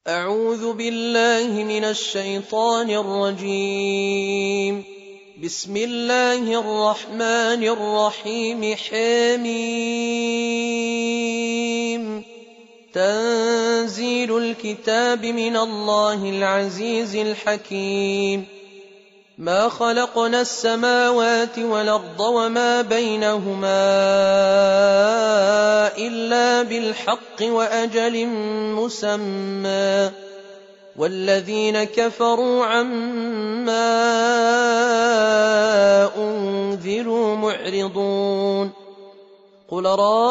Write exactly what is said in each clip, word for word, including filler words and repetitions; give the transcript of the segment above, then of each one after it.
أعوذ بالله من الشيطان الرجيم. بسم الله الرحمن الرحيم. حميم. تنزيل الكتاب من الله العزيز الحكيم. ما خلقنا السماوات والأرض وما بينهما إلا بالحق وأجل مسمى، والذين كفروا عما أنذروا معرضون. قل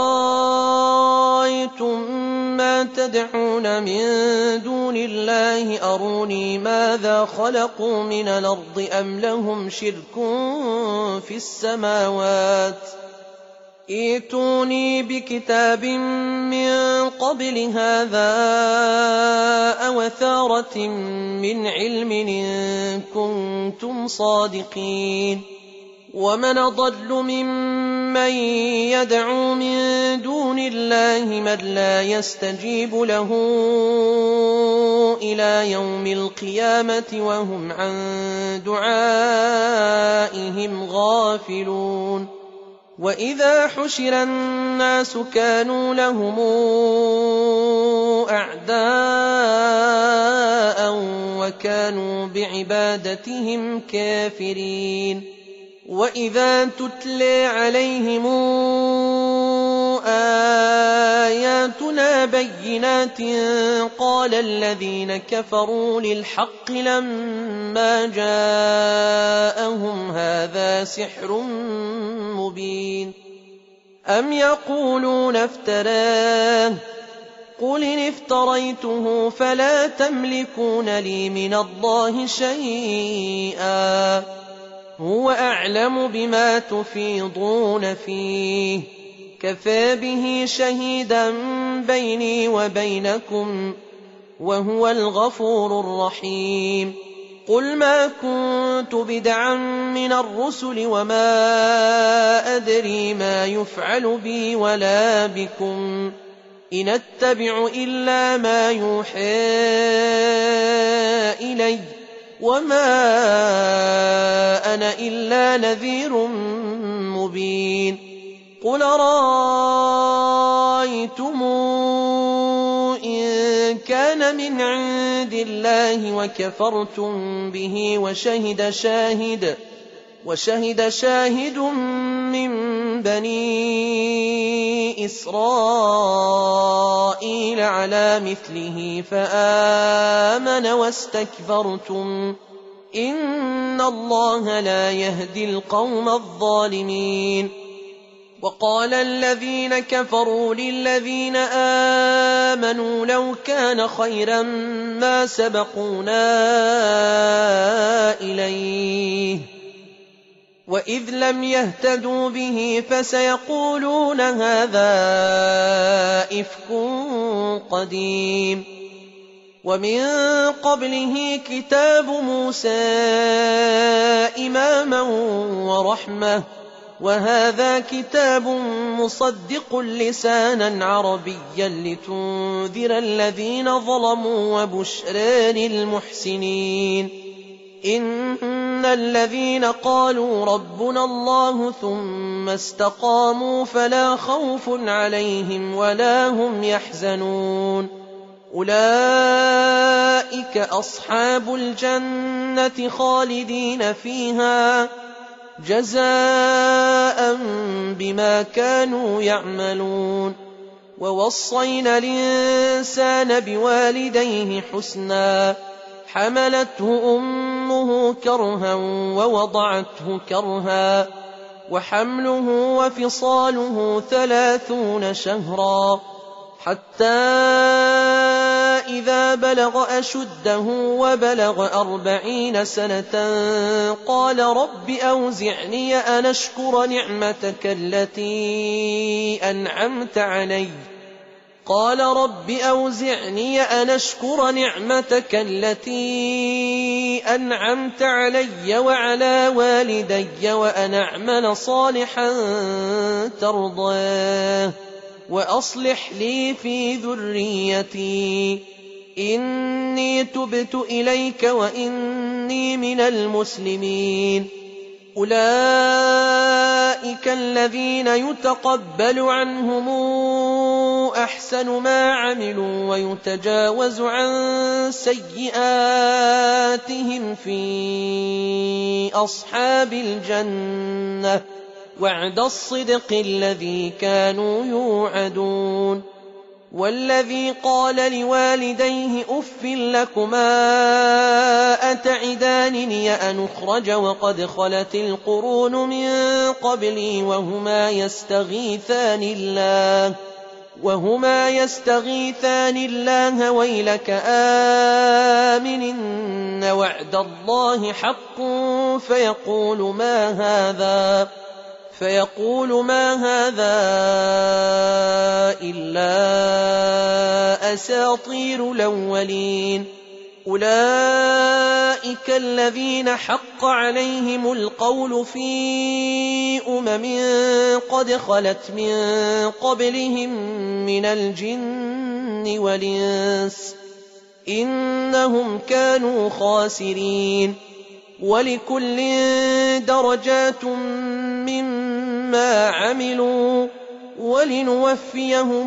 رأيتم ما تدعون من دون الله أروني ماذا خلقوا من الأرض أم لهم شرك في السماوات، ائتوني بكتاب من قبل هذا أو أثارة من علم إن كنتم صادقين. ومن أضل ممن يدعو من دون الله من لا يستجيب له إلى يوم القيامة وهم عن دعائهم غافلون. وإذا حشر الناس كانوا لهم أعداء وكانوا بعبادتهم كافرين. وإذا تتلى عليهم آياتنا بينات قال الذين كفروا للحق لما جاءهم هذا سحر مبين. أم يقولون افتراه، قل إن افتريته فلا تملكون لي من الله شيئا، هو أعلم بما تفيضون فيه، كفى به شهيدا بيني وبينكم وهو الغفور الرحيم. قل ما كنت بدعا من الرسل وما أدري ما يفعل بي ولا بكم، إن أتبع إلا ما يوحى إلي وما أنا إلا نذير مبين. قل رأيتم إن كان من عند الله وكفرتم به وشهد شاهد وشهد شاهد من بني إسرائيل على مثله فآمن واستكبرتم إن الله لا يهدي القوم الظالمين. وقال الذين كفروا للذين آمنوا لو كان خيرا ما سبقونا إليه، وإذ لم يهتدوا به فسيقولون هذا إفك قديم. ومن قبله كتاب موسى إماما ورحمة، وهذا كتاب مصدق لسانا عربيا لتنذر الذين ظلموا وبشرى للمحسنين. إن الذين قالوا ربنا الله ثم استقاموا فلا خوف عليهم ولا هم يحزنون، أولئك أصحاب الجنة خالدين فيها جزاء بما كانوا يعملون. ووصينا الإنسان بوالديه حسنا، حملته أمه كرها ووضعته كرها، وحمله وفصاله ثلاثون شهرا، حتى إذا بلغ أشده وبلغ أربعين سنة قال رب أوزعني أن أشكر نعمتك التي أنعمت علي قال رب أوزعني أن أشكر نعمتك التي أنعمت علي وعلى والدي وأن أعمل صالحا ترضاه وأصلح لي في ذريتي إني تبت إليك وإني من المسلمين. أولئك الذين يتقبل عنهم أحسن ما عملوا ويتجاوز عن سيئاتهم في أصحاب الجنة وعد الصدق الذي كانوا يوعدون. والذي قال لوالديه أف لكما أتعدانني أن أخرج وقد خلت القرون من قبلي وهما يستغيثان الله وهما يستغيثان الله ويلك آمن إن وعد الله حق فيقول ما هذا فيقول ما هذا إلا أساطير الأولين. أولئك الذين حق عليهم القول في أمم قد خلت من قبلهم من الجن والإنس إنهم كانوا خاسرين. ولكل درجات مما عملوا ولنوفيهم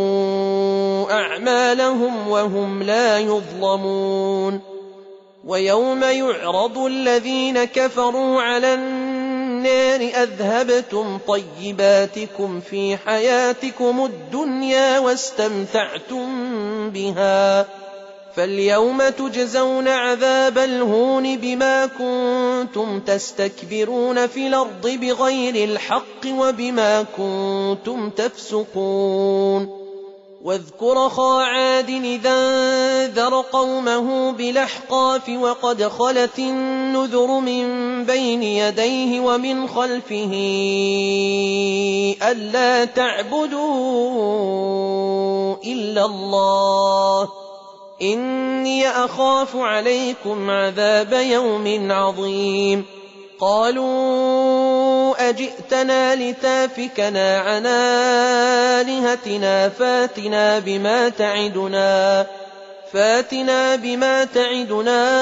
أعمالهم وهم لا يظلمون. ويوم يعرض الذين كفروا على النار أذهبتم طيباتكم في حياتكم الدنيا واستمتعتم بها فاليوم تجزون عذاب الهون بما كنتم تستكبرون في الأرض بغير الحق وبما كنتم تفسقون. واذكر أخا عاد إذا انذر قومه بالأحقاف وقد خلت النذر من بين يديه ومن خلفه ألا تعبدوا إلا الله إني أخاف عليكم عذاب يوم عظيم. قالوا أجئتنا لتافكنا عن آلهتنا فاتنا بما تعدنا فاتنا بما تعدنا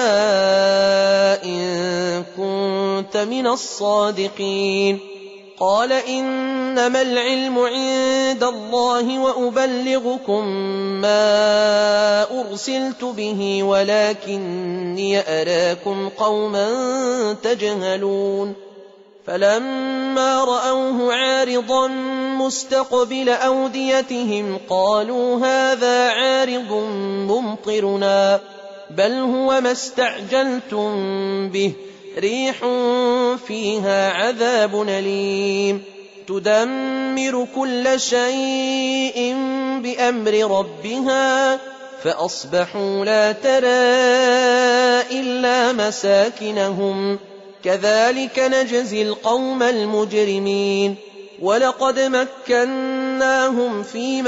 إن كنت من الصادقين. قال إنما العلم عند الله وأبلغكم ما أرسلت به ولكني أراكم قوما تجهلون. فلما رأوه عارضا مستقبل أوديتهم قالوا هذا عارض ممطرنا بل هو ما استعجلتم به ريح فيها عذاب أليم تدمر كل شيء بأمر ربها فأصبحوا لا ترى إلا مساكنهم كذلك نجزي القوم المجرمين. ولقد مكناهم في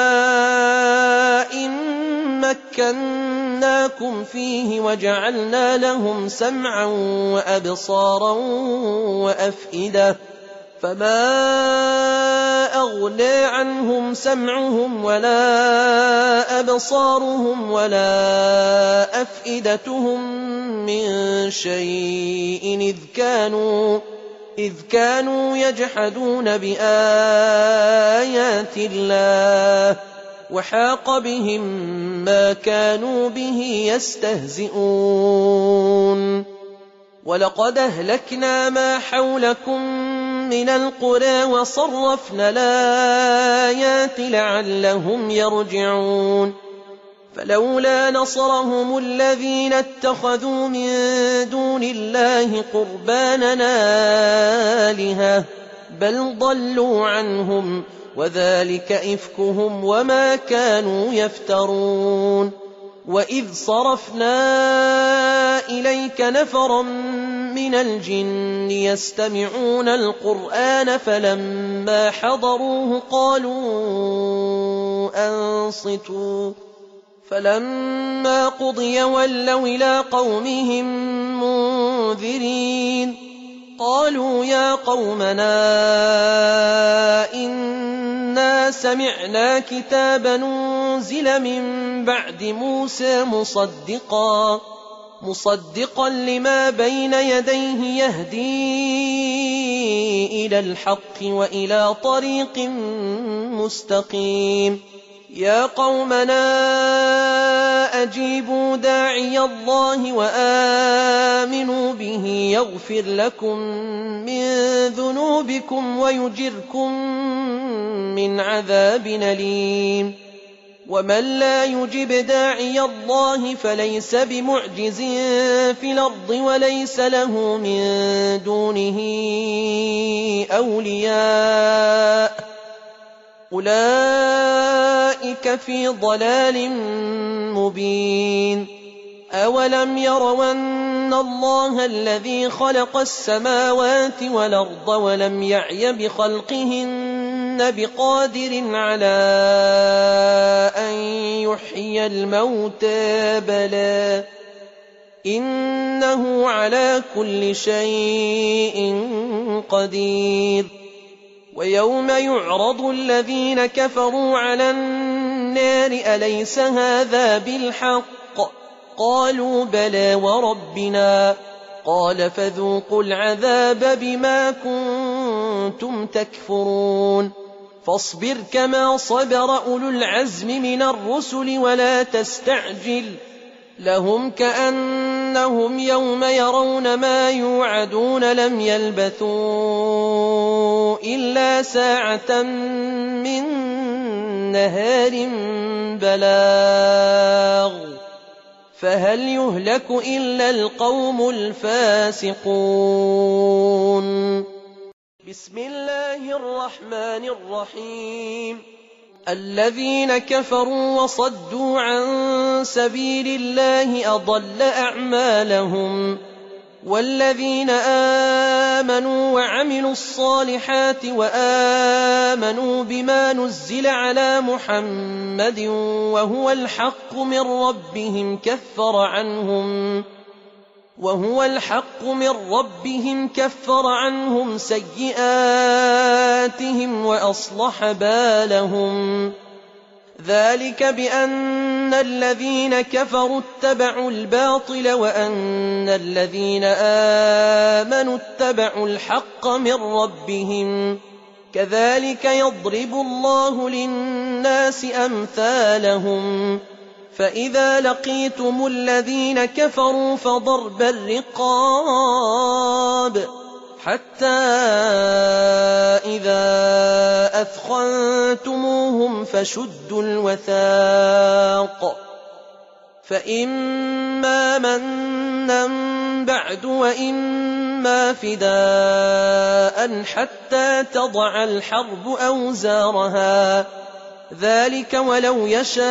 ماء مكناكم فيه وجعلنا لهم سمعا وأبصارا وأفئدة فما أغنى عنهم سمعهم ولا أبصارهم ولا أفئدتهم من شيء إذ كانوا إذ كانوا يجحدون بآيات الله وحاق بهم ما كانوا به يستهزئون. ولقد أهلكنا ما حولكم من القرى وصرفنا الآيات لعلهم يرجعون. فلولا نصرهم الذين اتخذوا من دون الله قربانا آلهة بل ضلوا عنهم وذلك إفكهم وما كانوا يفترون. وإذ صرفنا إليك نفرا من الجن يستمعون القرآن فلما حضروه قالوا أنصتوا فلما قضي ولوا إلى قومهم منذرين. قالوا يا قومنا إنا إنا سمعنا كتابا أنزل من بعد موسى مصدقا مصدقا لما بين يديه يهدي إلى الحق وإلى طريق مستقيم يا قومنا أجيبوا داعي الله وآمنوا به يغفر لكم من ذنوبكم ويجركم من عذاب أليم ومن لا يجب داعي الله فليس بمعجز في الأرض وليس له من دونه أولياء أولئك في ضلال مبين أولم يروا أن الله الذي خلق السماوات والأرض ولم يعي بخلقهن بقادر على أن يحيي الموتى بلى إنه على كل شيء قدير ويوم يعرض الذين كفروا على النار أليس هذا بالحق قالوا بلى وربنا قال فذوقوا العذاب بما كنتم تكفرون فاصبر كما صبر أولو العزم من الرسل ولا تستعجل لهم كأنهم يوم يرون ما يوعدون لم يلبثوا إلا ساعة من نهار بلاغ فهل يهلك إلا القوم الفاسقون بسم الله الرحمن الرحيم الذين كفروا وصدوا عن سبيل الله أضل أعمالهم والذين آمنوا وعملوا الصالحات وآمنوا بما نزل على محمد وهو الحق من ربهم كفر عنهم وهو الحق من ربهم كفر عنهم سيئاتهم وأصلح بالهم ذلك بأن الذين كفروا اتبعوا الباطل وأن الذين آمنوا اتبعوا الحق من ربهم كذلك يضرب الله للناس أمثالهم فإذا لقيتم الذين كفروا فضرب الرقاب حتى إذا أثخنتموهم فشدوا الوثاق فإما منا بعد وإما فداء حتى تضع الحرب أوزارها ذلك ولو يشاء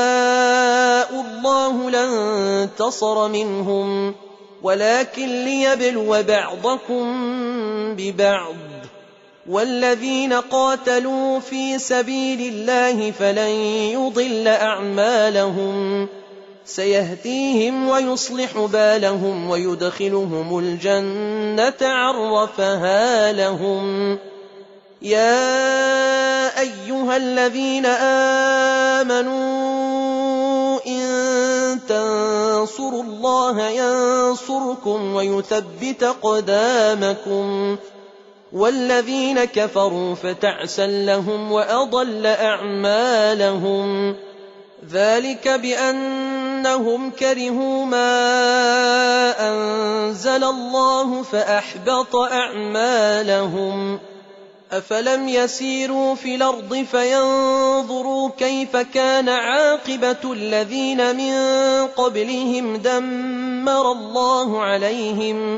الله لانتصر منهم ولكن ليبلو بعضكم ببعض والذين قاتلوا في سبيل الله فلن يضل أعمالهم سيهديهم ويصلح بالهم ويدخلهم الجنة عرفها لهم يا أيها الذين آمنوا إن تنصروا الله ينصركم ويثبت أقدامكم والذين كفروا فتعسا لهم وأضل أعمالهم ذلك بأنهم كرهوا ما أنزل الله فأحبط أعمالهم أفلم يسيروا في الأرض فينظروا كيف كان عاقبة الذين من قبلهم دمر الله عليهم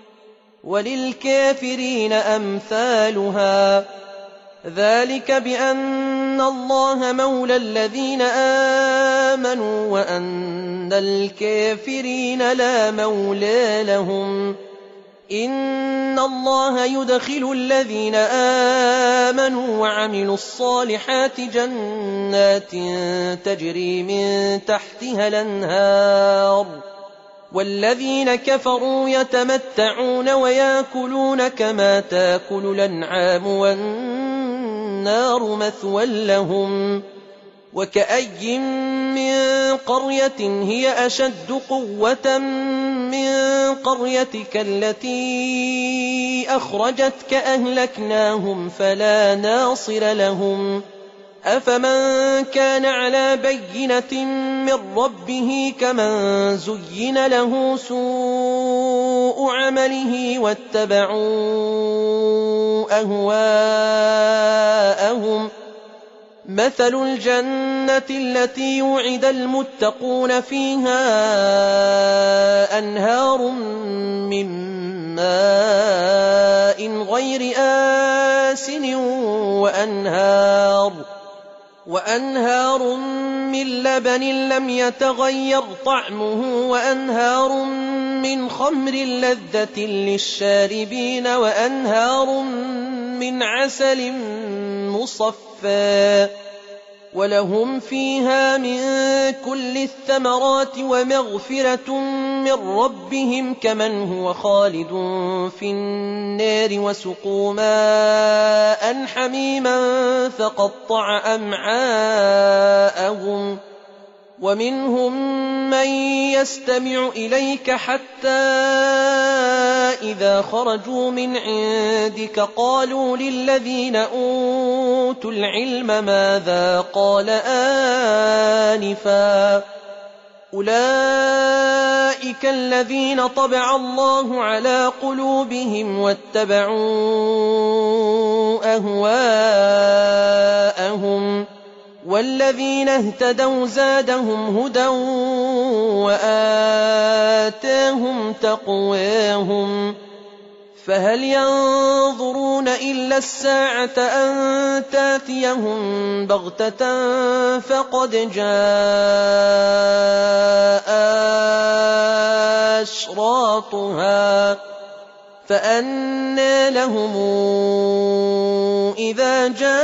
وللكافرين أمثالها ذلك بأن الله مولى الذين آمنوا وأن الكافرين لا مولى لهم إن الله يدخل الذين آمنوا وعملوا الصالحات جنات تجري من تحتها الأنهار والذين كفروا يتمتعون ويأكلون كما تأكل الأنعام والنار فالنار مثوى لهم. وكأي من قرية هي أشد قوة من قريتك التي أخرجتك أهلكناهم فلا ناصر لهم. أفمن كان على بينة من ربه كمن زين له سوء عمله واتبعوا أهواءهم. مثل الجنة التي يوعد المتقون فيها أنهار من ماء غير آسن وأنهار, وأنهار من لبن لم يتغير طعمه وأنهار من خمر لذة للشاربين وأنهار من عسل مصفى ولهم فيها من كل الثمرات ومغفرة من ربهم كمن هو خالد في النار وسقوا ماء حميما فقطع أمعاءهم. ومنهم من يستمع إليك حتى إذا خرجوا من عندك قالوا للذين أوتوا العلم ماذا قال آنفا أولئك الذين طبع الله على قلوبهم واتبعوا أهواءهم. والذين اهتدوا زادهم هدى وآتاهم تقواهم. فهل ينظرون إلا الساعة أن تأتيهم بغتة فقد جاء أشراطها فأنى لهم إذا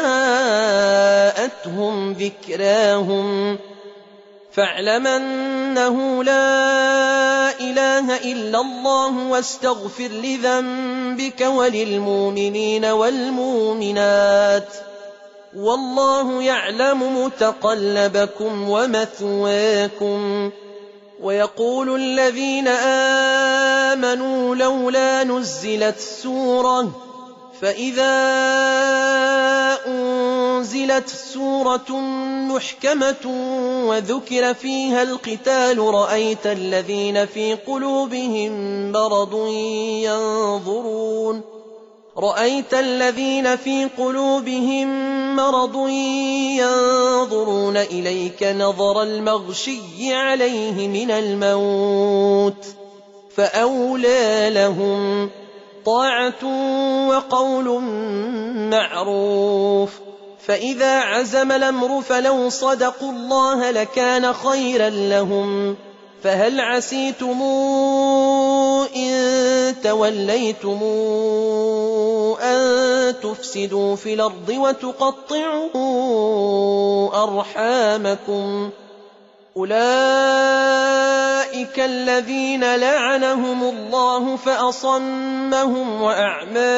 جاءتهم ذكراهم. فاعلم أنه لا إله إلا الله واستغفر لذنبك وللمؤمنين والمؤمنات والله يعلم متقلبكم ومثواكم. ويقول الذين آمنوا لولا نزلت سورة فإذا أنزلت سورة محكمة وذكر فيها القتال رأيت الذين في قلوبهم مرض ينظرون رأيت الذين في قلوبهم مرض ينظرون إليك نظر المغشي عليه من الموت فأولى لهم طاعة وقول معروف. فإذا عزم الأمر فلو صدقوا الله لكان خيرا لهم. فهل عسيتم إن توليتم أن تفسدوا في الأرض وتقطعوا أرحامكم أولئك الذين لعنهم الله فأصمهم وأعمى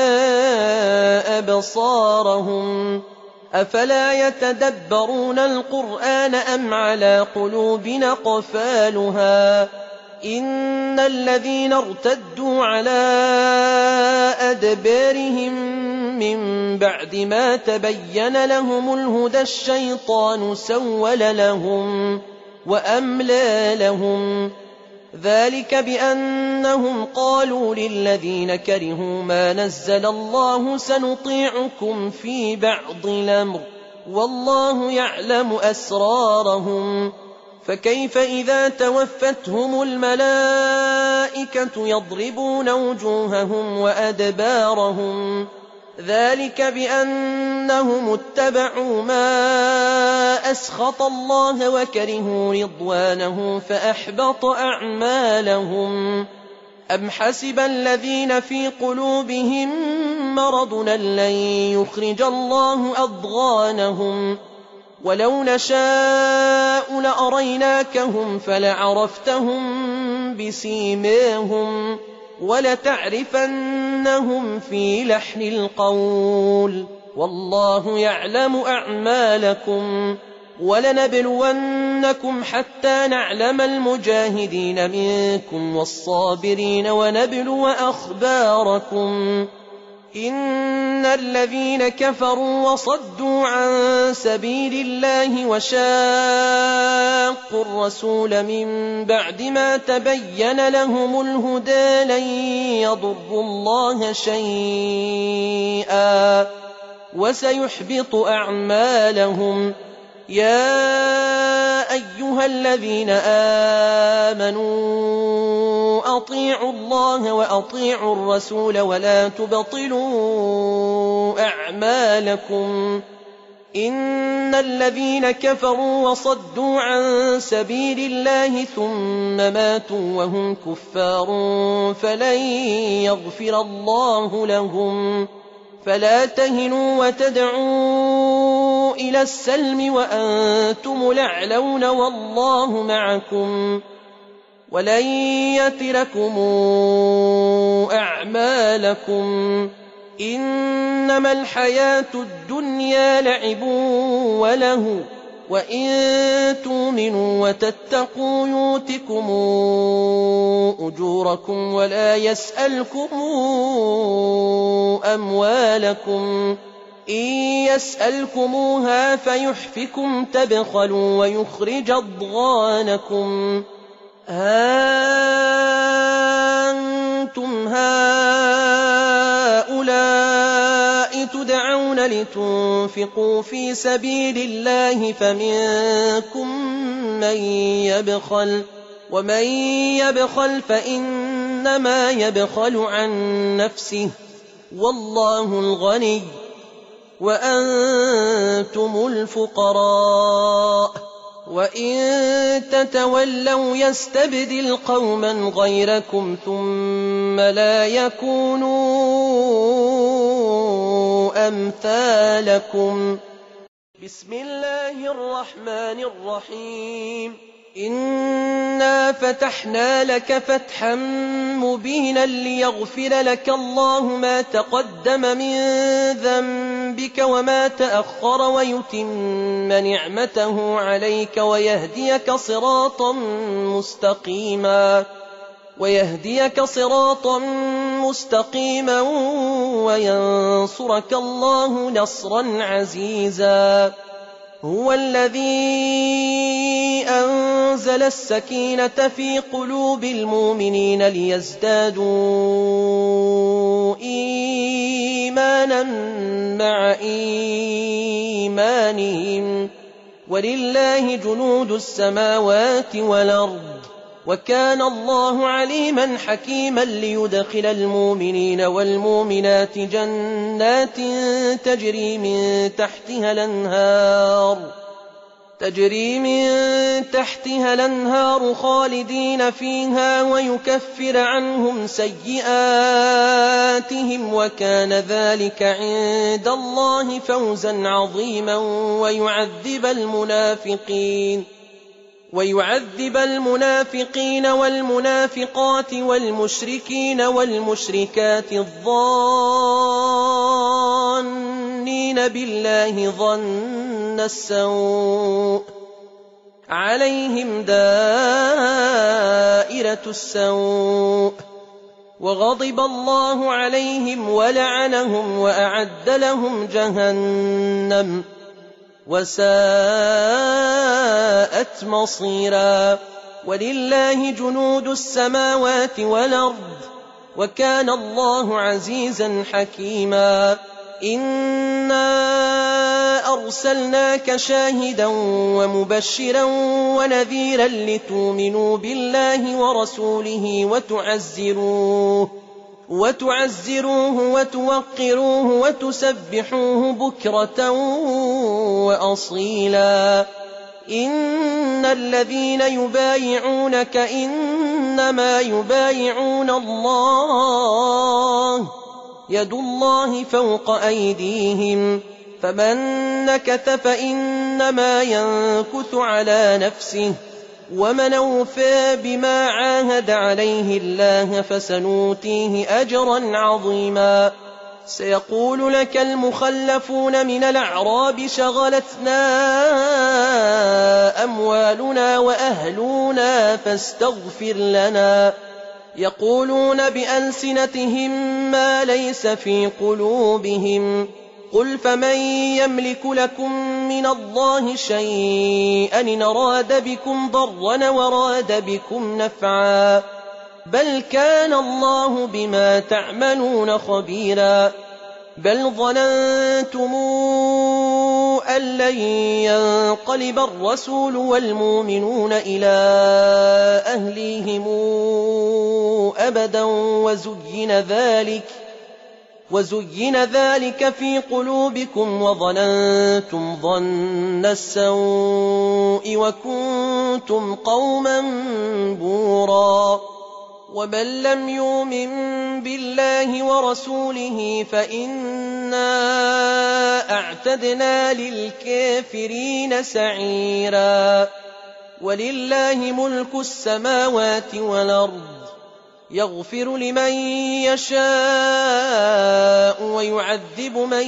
أبصارهم. أفلا يتدبرون القرآن أم على قلوب أقفالها. إن الذين ارتدوا على أدبارهم من بعد ما تبين لهم الهدى الشيطان سول لهم وأملى لهم. ذلك بأنهم قالوا للذين كرهوا ما نزل الله سنطيعكم في بعض الأمر والله يعلم أسرارهم. فكيف إذا توفتهم الملائكة يضربون وجوههم وأدبارهم. ذلك بأنهم اتبعوا ما أسخط الله وكرهوا رضوانه فأحبط أعمالهم. أم حسب الذين في قلوبهم مرض لن يخرج الله أضغانهم. ولو نشاء لأريناكهم فلعرفتهم بسيماهم ولتعرفنهم في لحن القول والله يعلم أعمالكم ولنبلونكم حتى نعلم المجاهدين منكم والصابرين ونبلو أخباركم إن الذين كفروا وصدوا عن سبيل الله وشاقوا الرسول من بعد ما تبين لهم الهدى لن يضروا الله شيئا وسيحبط أعمالهم يا أيها الذين آمنوا أطيعوا الله وأطيعوا الرسول ولا تبطلوا أعمالكم إن الذين كفروا وصدوا عن سبيل الله ثم ماتوا وهم كفار فلن يغفر الله لهم فلا تهنوا وتدعوا إلى السلم وأنتم الأعلون والله معكم ولن يتركم أعمالكم إنما الحياة الدنيا لعب وله وإن تؤمنوا وتتقوا يؤتكم أجوركم ولا يسألكم أموالكم إن يسألكموها فيحفكم تبخلوا ويخرج أضغانكم أنتم هؤلاء تدعون لتنفقوا في سبيل الله فمنكم من يبخل ومن يبخل فإنما يبخل عن نفسه والله الغني وأنتم الفقراء وإن تتولوا يستبدل قوما غيركم ثم لا يكونوا أمثالكم بسم الله الرحمن الرحيم إنا فتحنا لك فتحا مبينا ليغفر لك الله ما تقدم من ذنبك وما تأخر ويتم نعمته عليك ويهديك صراطا مستقيما ويهديك صراطا مستقيما وينصرك الله نصرا عزيزا هو الذي أنزل السكينة في قلوب المؤمنين ليزدادوا إيمانا مع إيمانهم ولله جنود السماوات والأرض وكان الله عليما حكيما ليدخل المؤمنين والمؤمنات جنات تجري من تحتها الأنهار تجري من تحتها الأنهار خالدين فيها ويكفر عنهم سيئاتهم وكان ذلك عند الله فوزا عظيما ويعذب المنافقين ويعذب المنافقين والمنافقات والمشركين والمشركات الظانين بالله ظن السوء عليهم دائرة السوء وغضب الله عليهم ولعنهم وأعد لهم جهنم وساءت مصيرا ولله جنود السماوات والأرض وكان الله عزيزا حكيما إنا أرسلناك شاهدا ومبشرا ونذيرا لتؤمنوا بالله ورسوله وتعزروه وتعزروه وتوقروه وتسبحوه بكرة وأصيلا إن الذين يبايعونك إنما يبايعون الله يد الله فوق أيديهم فمن نكث فإنما ينكث على نفسه ومن أوفى بما عاهد عليه الله فسنؤتيه أجرا عظيما سيقول لك المخلفون من الأعراب شغلتنا أموالنا وأهلنا فاستغفر لنا يقولون بألسنتهم ما ليس في قلوبهم قل فمن يملك لكم من الله شيئا إن أراد بكم ضرا وراد بكم نفعا بل كان الله بما تعملون خبيرا بل ظننتم أن لن ينقلب الرسول والمؤمنون إلى أهليهم أبدا وزين ذلك وزين ذلك في قلوبكم وظننتم ظن السوء وكنتم قوما بورا ومن لم يؤمن بالله ورسوله فإنا أعتدنا للكافرين سعيرا ولله ملك السماوات والأرض يغفر لمن يشاء ويعذب من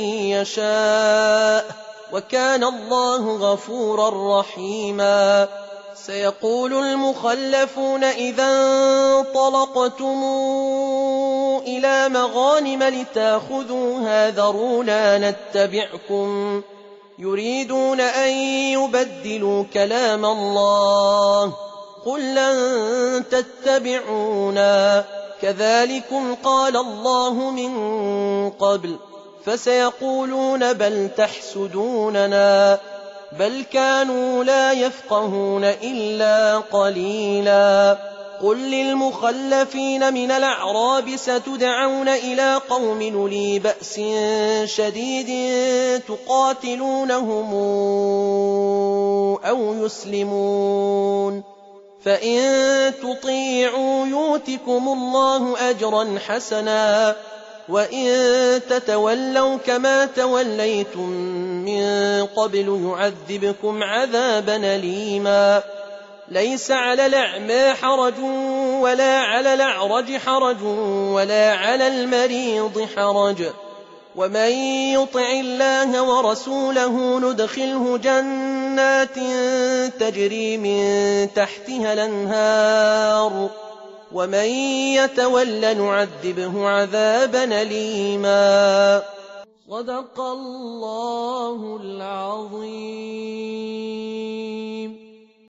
يشاء وكان الله غفورا رحيما سيقول المخلفون إذا انطلقتم إلى مغانم لتأخذوها ذرونا نتبعكم يريدون أن يبدلوا كلام الله قل لن تتبعونا كذلكم قال الله من قبل فسيقولون بل تحسدوننا بل كانوا لا يفقهون إلا قليلا قل للمخلفين من الأعراب ستدعون إلى قوم أولي بأس شديد تقاتلونهم أو يسلمون فإن تطيعوا يؤتكم الله أجرا حسنا وإن تتولوا كما توليتم من قبل يعذبكم عذابا أليما ليس على الأعمى حرج ولا على الأعرج حرج ولا على المريض حرج ومن يطع الله ورسوله ندخله جنات تجري من تحتها الأنهار ومن يتول نعذبه عذابا أليما صدق الله العظيم.